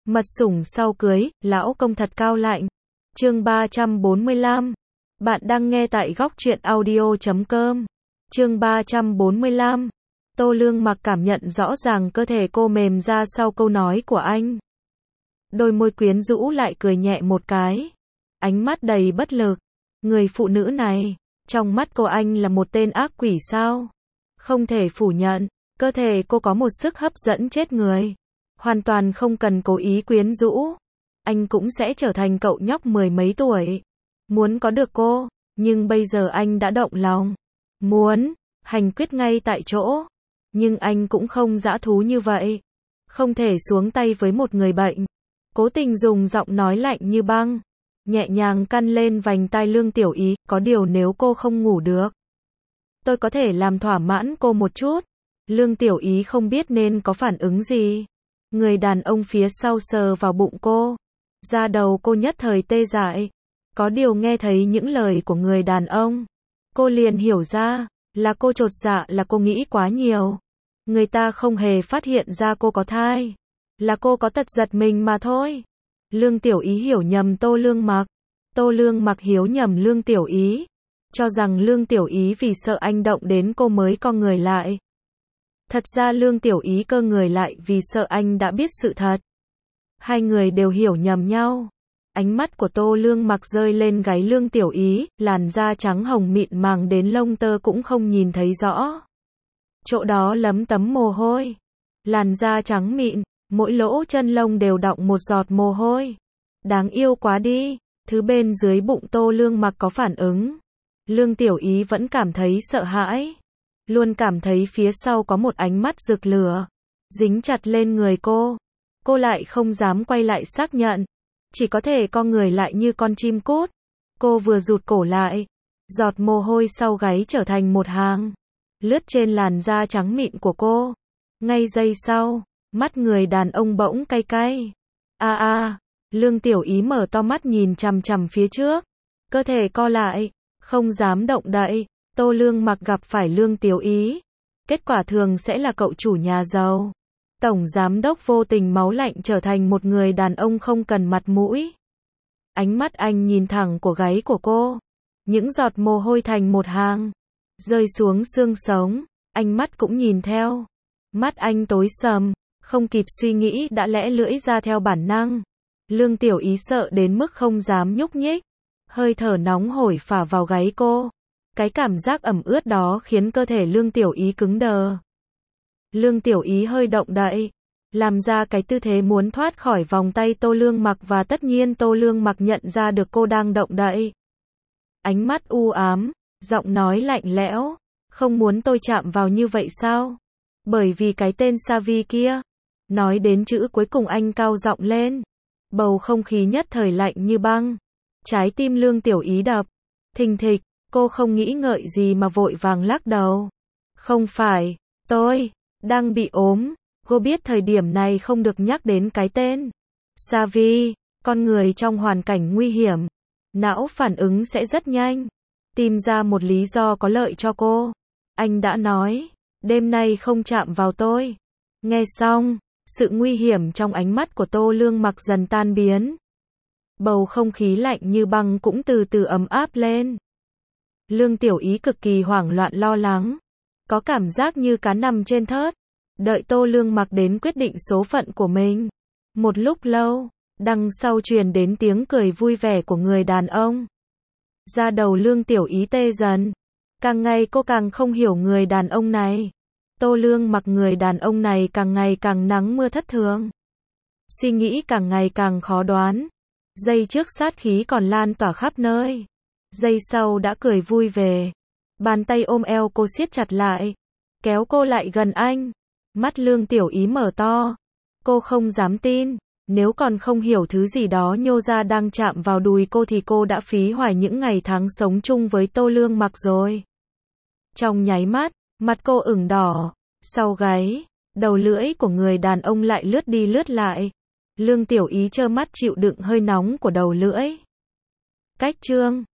Mật sủng sau cưới, lão công thật cao lạnh. Chương 345. Bạn đang nghe tại góc truyện audio.com. Chương 345. Tô Lương Mặc cảm nhận rõ ràng cơ thể cô mềm ra sau câu nói của anh. Đôi môi quyến rũ lại cười nhẹ một cái. Ánh mắt đầy bất lực. Người phụ nữ này, trong mắt cô anh là một tên ác quỷ sao? Không thể phủ nhận, cơ thể cô có một sức hấp dẫn chết người. Hoàn toàn không cần cố ý quyến rũ. Anh cũng sẽ trở thành cậu nhóc mười mấy tuổi. Muốn có được cô, nhưng bây giờ anh đã động lòng. Muốn, hành quyết ngay tại chỗ. Nhưng anh cũng không dã thú như vậy. Không thể xuống tay với một người bệnh. Cố tình dùng giọng nói lạnh như băng. Nhẹ nhàng căn lên vành tai Lương Tiểu Ý, có điều nếu cô không ngủ được, tôi có thể làm thỏa mãn cô một chút. Lương Tiểu Ý không biết nên có phản ứng gì. Người đàn ông phía sau sờ vào bụng cô. Da đầu cô nhất thời tê dại. Có điều nghe thấy những lời của người đàn ông, cô liền hiểu ra, là cô chột dạ, là cô nghĩ quá nhiều. Người ta không hề phát hiện ra cô có thai. Là cô có tật giật mình mà thôi. Lương Tiểu Ý hiểu nhầm Tô Lương Mặc. Tô Lương Mặc hiểu nhầm Lương Tiểu Ý. Cho rằng Lương Tiểu Ý vì sợ anh động đến cô mới co người lại. Thật ra Lương Tiểu Ý cơ người lại vì sợ anh đã biết sự thật. Hai người đều hiểu nhầm nhau. Ánh mắt của Tô Lương Mặc rơi lên gáy Lương Tiểu Ý, làn da trắng hồng mịn màng đến lông tơ cũng không nhìn thấy rõ. Chỗ đó lấm tấm mồ hôi. Làn da trắng mịn, mỗi lỗ chân lông đều đọng một giọt mồ hôi. Đáng yêu quá đi. Thứ bên dưới bụng Tô Lương Mặc có phản ứng. Lương Tiểu Ý vẫn cảm thấy sợ hãi. Luôn cảm thấy phía sau có một ánh mắt rực lửa. Dính chặt lên người cô. Cô lại không dám quay lại xác nhận. Chỉ có thể co người lại như con chim cút. Cô vừa rụt cổ lại. Giọt mồ hôi sau gáy trở thành một hàng. Lướt trên làn da trắng mịn của cô. Ngay giây sau, mắt người đàn ông bỗng cay cay. Lương Tiểu Ý mở to mắt nhìn chằm chằm phía trước. Cơ thể co lại, không dám động đậy. Tô Lương Mặc gặp phải Lương Tiểu Ý. Kết quả thường sẽ là cậu chủ nhà giàu. Tổng giám đốc vô tình máu lạnh trở thành một người đàn ông không cần mặt mũi. Ánh mắt anh nhìn thẳng của gáy của cô. Những giọt mồ hôi thành một hàng. Rơi xuống xương sống. Ánh mắt cũng nhìn theo. Mắt anh tối sầm. Không kịp suy nghĩ đã lẽ lưỡi ra theo bản năng. Lương Tiểu Ý sợ đến mức không dám nhúc nhích. Hơi thở nóng hổi phả vào gáy cô. Cái cảm giác ẩm ướt đó khiến cơ thể Lương Tiểu Ý cứng đờ. Lương Tiểu Ý hơi động đậy, làm ra cái tư thế muốn thoát khỏi vòng tay Tô Lương Mặc và tất nhiên Tô Lương Mặc nhận ra được cô đang động đậy. Ánh mắt u ám, giọng nói lạnh lẽo, không muốn tôi chạm vào như vậy sao? Bởi vì cái tên Savi kia. Nói đến chữ cuối cùng anh cao giọng lên. Bầu không khí nhất thời lạnh như băng. Trái tim Lương Tiểu Ý đập thình thịch, cô không nghĩ ngợi gì mà vội vàng lắc đầu. Không phải, tôi đang bị ốm. Cô biết thời điểm này không được nhắc đến cái tên Savi. Con người trong hoàn cảnh nguy hiểm, não phản ứng sẽ rất nhanh, tìm ra một lý do có lợi cho cô. Anh đã nói, đêm nay không chạm vào tôi. Nghe xong, sự nguy hiểm trong ánh mắt của Tô Lương Mặc dần tan biến. Bầu không khí lạnh như băng cũng từ từ ấm áp lên. Lương Tiểu Ý cực kỳ hoảng loạn lo lắng. Có cảm giác như cá nằm trên thớt. Đợi Tô Lương Mặc đến quyết định số phận của mình. Một lúc lâu, đằng sau truyền đến tiếng cười vui vẻ của người đàn ông. Da đầu Lương Tiểu Ý tê dần. Càng ngày cô càng không hiểu người đàn ông này. Tô Lương Mặc người đàn ông này càng ngày càng nắng mưa thất thường. Suy nghĩ càng ngày càng khó đoán. Giây trước sát khí còn lan tỏa khắp nơi. Giây sau đã cười vui vẻ. Bàn tay ôm eo cô siết chặt lại. Kéo cô lại gần anh. Mắt Lương Tiểu Ý mở to. Cô không dám tin. Nếu còn không hiểu thứ gì đó nhô ra đang chạm vào đùi cô thì cô đã phí hoài những ngày tháng sống chung với Tô Lương Mặc rồi. Trong nháy mắt, mặt cô ửng đỏ. Sau gáy, đầu lưỡi của người đàn ông lại lướt đi lướt lại. Lương Tiểu Ý trơ mắt chịu đựng hơi nóng của đầu lưỡi. Cách chương